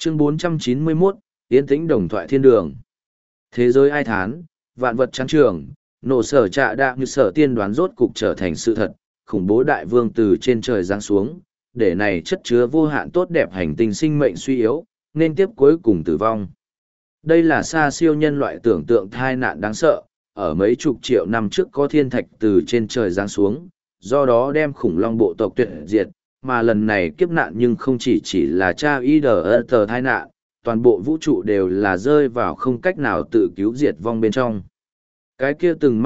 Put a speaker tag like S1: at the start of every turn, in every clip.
S1: Chương 491, Yên tĩnh đồng thoại thiên đường. Thế giới ai thán, vạn vật trắng trường, nổ sở trạ đạ như sở tiên đoán rốt cục trở thành sự thật, khủng bố đại vương từ trên trời giáng xuống, để này chất chứa vô hạn tốt đẹp hành tinh sinh mệnh suy yếu, nên tiếp cuối cùng tử vong. Đây là xa siêu nhân loại tưởng tượng tai nạn đáng sợ, ở mấy chục triệu năm trước có thiên thạch từ trên trời giáng xuống, do đó đem khủng long bộ tộc tuyệt diệt, mà lần này kiếp nạn nhưng không chỉ là cha y đờ tờ tai nạn, toàn bộ vũ trụ đều là rơi vào không cách nào tự cứu diệt vong bên trong. Cái kia từng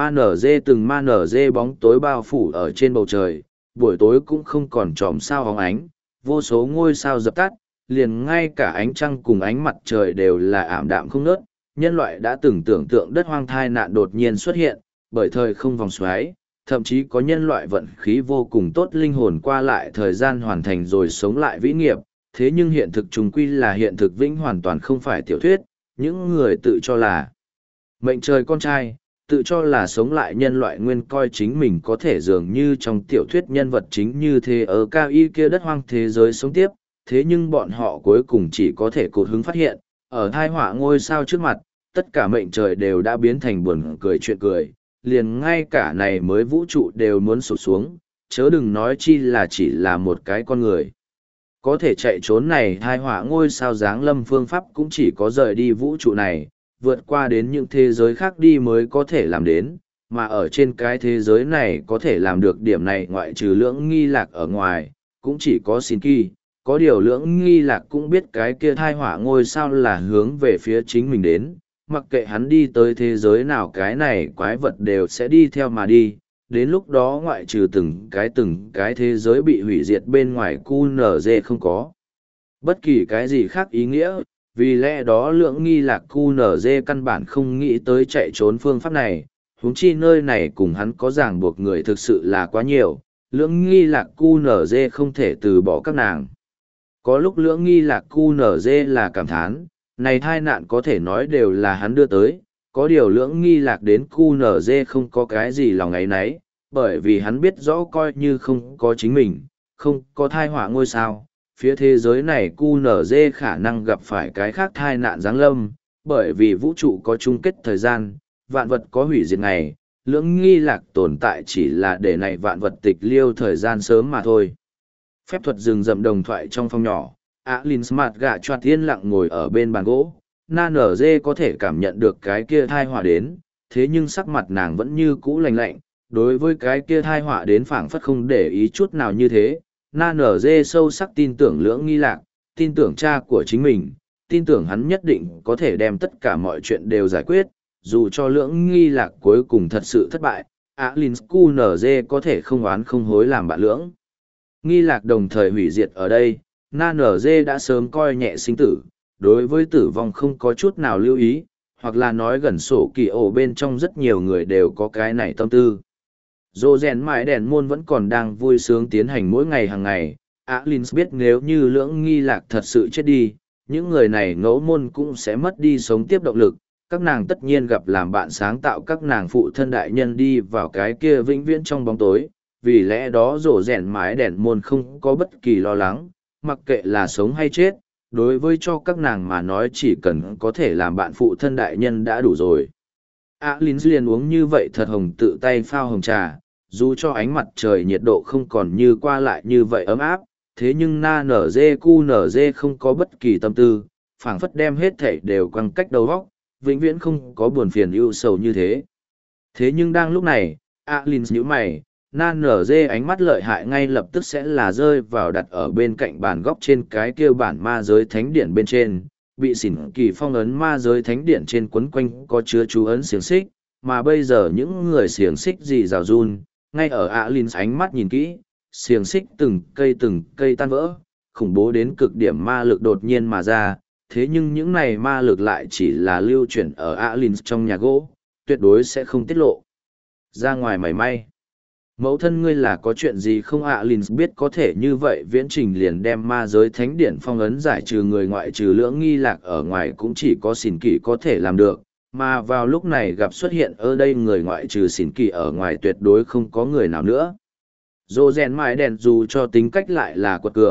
S1: ma nở dê bóng tối bao phủ ở trên bầu trời, buổi tối cũng không còn tròm sao hóng ánh, vô số ngôi sao dập tắt, liền ngay cả ánh trăng cùng ánh mặt trời đều là ảm đạm không ngớt. Nhân loại đã từng tưởng tượng đất hoang thai nạn đột nhiên xuất hiện, bởi thời không vòng xoáy, thậm chí có nhân loại vận khí vô cùng tốt linh hồn qua lại thời gian hoàn thành rồi sống lại vĩ nghiệp, thế nhưng hiện thực trùng quy là hiện thực vĩnh hoàn toàn không phải tiểu thuyết, những người tự cho là mệnh trời con trai, tự cho là sống lại nhân loại nguyên coi chính mình có thể dường như trong tiểu thuyết nhân vật chính như thế ở cao y kia đất hoang thế giới sống tiếp, thế nhưng bọn họ cuối cùng chỉ có thể cột hứng phát hiện, ở thai họa ngôi sao trước mặt, tất cả mệnh trời đều đã biến thành buồn cười chuyện cười, liền ngay cả này mới vũ trụ đều muốn sụp xuống, chớ đừng nói chi là chỉ là một cái con người. Có thể chạy trốn này thai họa ngôi sao giáng lâm phương pháp cũng chỉ có rời đi vũ trụ này, vượt qua đến những thế giới khác đi mới có thể làm đến, mà ở trên cái thế giới này có thể làm được điểm này ngoại trừ lưỡng nghi lạc ở ngoài, cũng chỉ có xin kỳ. Có điều lưỡng nghi lạc cũng biết cái kia thai họa ngôi sao là hướng về phía chính mình đến, mặc kệ hắn đi tới thế giới nào cái này quái vật đều sẽ đi theo mà đi, đến lúc đó ngoại trừ từng cái thế giới bị hủy diệt bên ngoài QNZ không có bất kỳ cái gì khác ý nghĩa, vì lẽ đó lưỡng nghi lạc QNZ căn bản không nghĩ tới chạy trốn phương pháp này, huống chi nơi này cùng hắn có ràng buộc người thực sự là quá nhiều, lưỡng nghi lạc QNZ không thể từ bỏ các nàng. Có lúc lưỡng nghi lạc QNZ là cảm thán, này thai nạn có thể nói đều là hắn đưa tới, có điều lưỡng nghi lạc đến QNZ không có cái gì lòng ấy nấy, bởi vì hắn biết rõ coi như không có chính mình, không có thai họa ngôi sao, phía thế giới này QNZ khả năng gặp phải cái khác thai nạn giáng lâm, bởi vì vũ trụ có chung kết thời gian, vạn vật có hủy diệt ngày, lưỡng nghi lạc tồn tại chỉ là để này vạn vật tịch liêu thời gian sớm mà thôi. Phép thuật rừng rậm đồng thoại trong phòng nhỏ, Alin Smart gạ choạt yên lặng ngồi ở bên bàn gỗ, na nở dê có thể cảm nhận được cái kia thai họa đến, thế nhưng sắc mặt nàng vẫn như cũ lạnh lạnh, đối với cái kia thai họa đến phảng phất không để ý chút nào như thế. Na nở dê sâu sắc tin tưởng lưỡng nghi lạc, tin tưởng cha của chính mình, tin tưởng hắn nhất định có thể đem tất cả mọi chuyện đều giải quyết, dù cho lưỡng nghi lạc cuối cùng thật sự thất bại, Alin QNZ có thể không oán không hối làm bạn lưỡng nghi lạc đồng thời hủy diệt ở đây. Na nở dê đã sớm coi nhẹ sinh tử, đối với tử vong không có chút nào lưu ý, hoặc là nói gần sổ kỳ ổ bên trong rất nhiều người đều có cái này tâm tư. Dô rèn mãi đèn môn vẫn còn đang vui sướng tiến hành mỗi ngày hàng ngày, Alin biết nếu như lưỡng nghi lạc thật sự chết đi, những người này ngẫu môn cũng sẽ mất đi sống tiếp động lực, các nàng tất nhiên gặp làm bạn sáng tạo các nàng phụ thân đại nhân đi vào cái kia vĩnh viễn trong bóng tối, vì lẽ đó rổ rèn mái đèn môn không có bất kỳ lo lắng, mặc kệ là sống hay chết, đối với cho các nàng mà nói chỉ cần có thể làm bạn phụ thân đại nhân đã đủ rồi. Alin liền uống như vậy thật hồng tự tay phao hồng trà, dù cho ánh mặt trời nhiệt độ không còn như qua lại như vậy ấm áp, thế nhưng na nở dê cu nở dê không có bất kỳ tâm tư, phảng phất đem hết thảy đều quăng cách đầu góc, vĩnh viễn không có buồn phiền ưu sầu như thế. Thế nhưng đang lúc này, Alin nhíu mày, na nở dê ánh mắt lợi hại ngay lập tức sẽ là rơi vào đặt ở bên cạnh bàn góc trên cái kia bản ma giới thánh điển bên trên, bị xỉn kỳ phong ấn ma giới thánh điển trên quấn quanh có chứa chú ấn xiềng xích, mà bây giờ những người xiềng xích gì rào run, ngay ở Alin ánh mắt nhìn kỹ, xiềng xích từng cây tan vỡ, khủng bố đến cực điểm ma lực đột nhiên mà ra, thế nhưng những này ma lực lại chỉ là lưu chuyển ở Alin trong nhà gỗ, tuyệt đối sẽ không tiết lộ ra ngoài mảy may. Mẫu thân ngươi là có chuyện gì không? Alin biết có thể như vậy viễn trình liền đem ma giới thánh điển phong ấn giải trừ người ngoại trừ lưỡng nghi lạc ở ngoài cũng chỉ có xỉn kỳ có thể làm được, mà vào lúc này gặp xuất hiện ở đây người ngoại trừ xỉn kỳ ở ngoài tuyệt đối không có người nào nữa. Dô rèn mãi đèn dù cho tính cách lại là quật cường,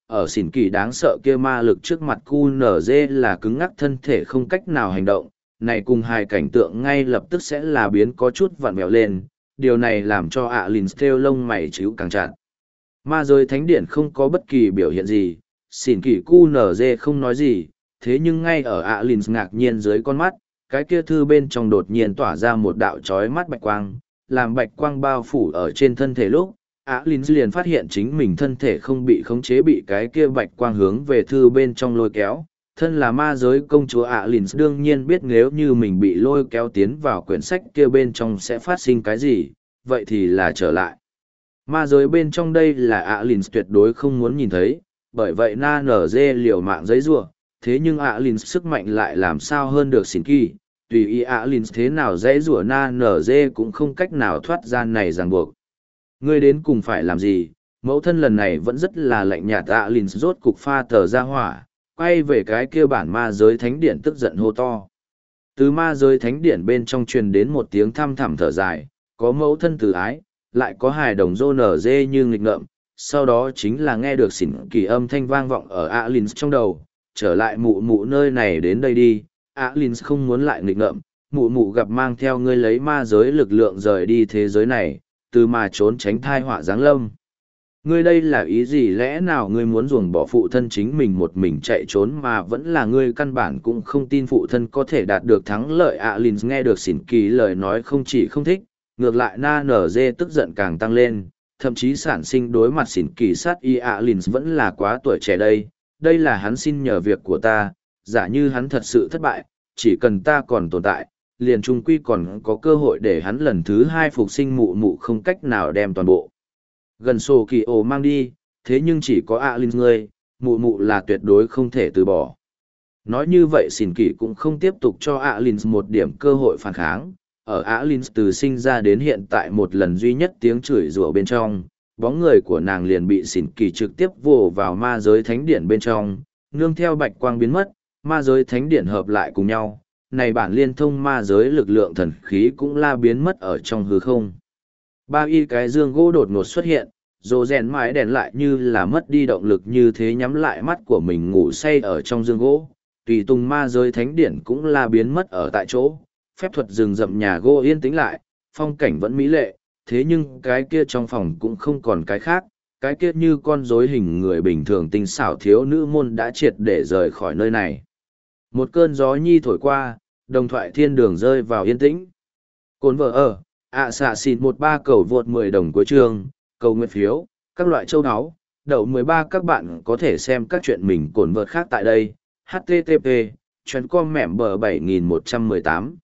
S1: ở xỉn kỳ đáng sợ kia ma lực trước mặt QNZ là cứng ngắc thân thể không cách nào hành động, này cùng hai cảnh tượng ngay lập tức sẽ là biến có chút vặn vẹo lên, điều này làm cho Alin theo lông mày chíu càng chặt. Ma giới thánh điện không có bất kỳ biểu hiện gì, xỉn kỳ QNZ không nói gì, thế nhưng ngay ở Alin ngạc nhiên dưới con mắt, cái kia thư bên trong đột nhiên tỏa ra một đạo chói mắt bạch quang, làm bạch quang bao phủ ở trên thân thể lúc, Alin liền phát hiện chính mình thân thể không bị khống chế bị cái kia bạch quang hướng về thư bên trong lôi kéo. Thân là ma giới công chúa Alin đương nhiên biết nếu như mình bị lôi kéo tiến vào quyển sách kia bên trong sẽ phát sinh cái gì, vậy thì là trở lại. Ma giới bên trong đây là Alin tuyệt đối không muốn nhìn thấy, bởi vậy na nở dê liều mạng giấy rủa, thế nhưng Alin sức mạnh lại làm sao hơn được xỉn kỳ, tùy ý Alin thế nào dễ rủa na nở dê cũng không cách nào thoát ra này ràng buộc. Ngươi đến cùng phải làm gì? Mẫu thân lần này vẫn rất là lạnh nhạt. Alin rốt cục pha tờ ra hỏa, quay về cái kia bản ma giới thánh điện tức giận hô to. Từ ma giới thánh điện bên trong truyền đến một tiếng thăm thẳm thở dài, có mẫu thân từ ái, lại có hài đồng rô nở dê như nghịch ngợm, sau đó chính là nghe được xỉn kỳ âm thanh vang vọng ở Alin trong đầu, trở lại mụ mụ nơi này đến đây đi. Alin không muốn lại nghịch ngợm, mụ mụ gặp mang theo ngươi lấy ma giới lực lượng rời đi thế giới này, từ mà trốn tránh thai họa giáng lâm. Ngươi đây là ý gì, lẽ nào ngươi muốn ruồng bỏ phụ thân chính mình một mình chạy trốn mà vẫn là ngươi căn bản cũng không tin phụ thân có thể đạt được thắng lợi. Alin nghe được xỉn kỳ lời nói không chỉ không thích, ngược lại na nở dê tức giận càng tăng lên, thậm chí sản sinh đối mặt xỉn kỳ sát y. Alin vẫn là quá tuổi trẻ đây là hắn xin nhờ việc của ta, giả như hắn thật sự thất bại, chỉ cần ta còn tồn tại, liền trung quy còn có cơ hội để hắn lần thứ hai phục sinh. Mụ mụ không cách nào đem toàn bộ gần sổ kỳ ổ mang đi, thế nhưng chỉ có Alin ngươi, mụ mụ là tuyệt đối không thể từ bỏ. Nói như vậy xỉn kỳ cũng không tiếp tục cho Alin một điểm cơ hội phản kháng. Ở Alin từ sinh ra đến hiện tại một lần duy nhất tiếng chửi rủa bên trong, bóng người của nàng liền bị xỉn kỳ trực tiếp vồ vào ma giới thánh điện bên trong, nương theo bạch quang biến mất, ma giới thánh điện hợp lại cùng nhau. Này bản liên thông ma giới lực lượng thần khí cũng la biến mất ở trong hư không. Ba y cái dương gỗ đột ngột xuất hiện, rồ rèn mái đèn lại như là mất đi động lực như thế nhắm lại mắt của mình ngủ say ở trong dương gỗ. Tùy tùng ma giới thánh điển cũng la biến mất ở tại chỗ, phép thuật rừng rậm nhà gỗ yên tĩnh lại, phong cảnh vẫn mỹ lệ, thế nhưng cái kia trong phòng cũng không còn cái khác, cái kia như con rối hình người bình thường tinh xảo thiếu nữ môn đã triệt để rời khỏi nơi này. Một cơn gió nhi thổi qua, đồng thoại thiên đường rơi vào yên tĩnh. Cồn vợ ở, xạ xịt 13 cầu vượt 10 đồng cuối chương, cầu nguyện phiếu, các loại châu áo, đậu 13 các bạn có thể xem các chuyện mình cồn vợt khác tại đây. HTTP, chuyến com mẻm bờ 7118.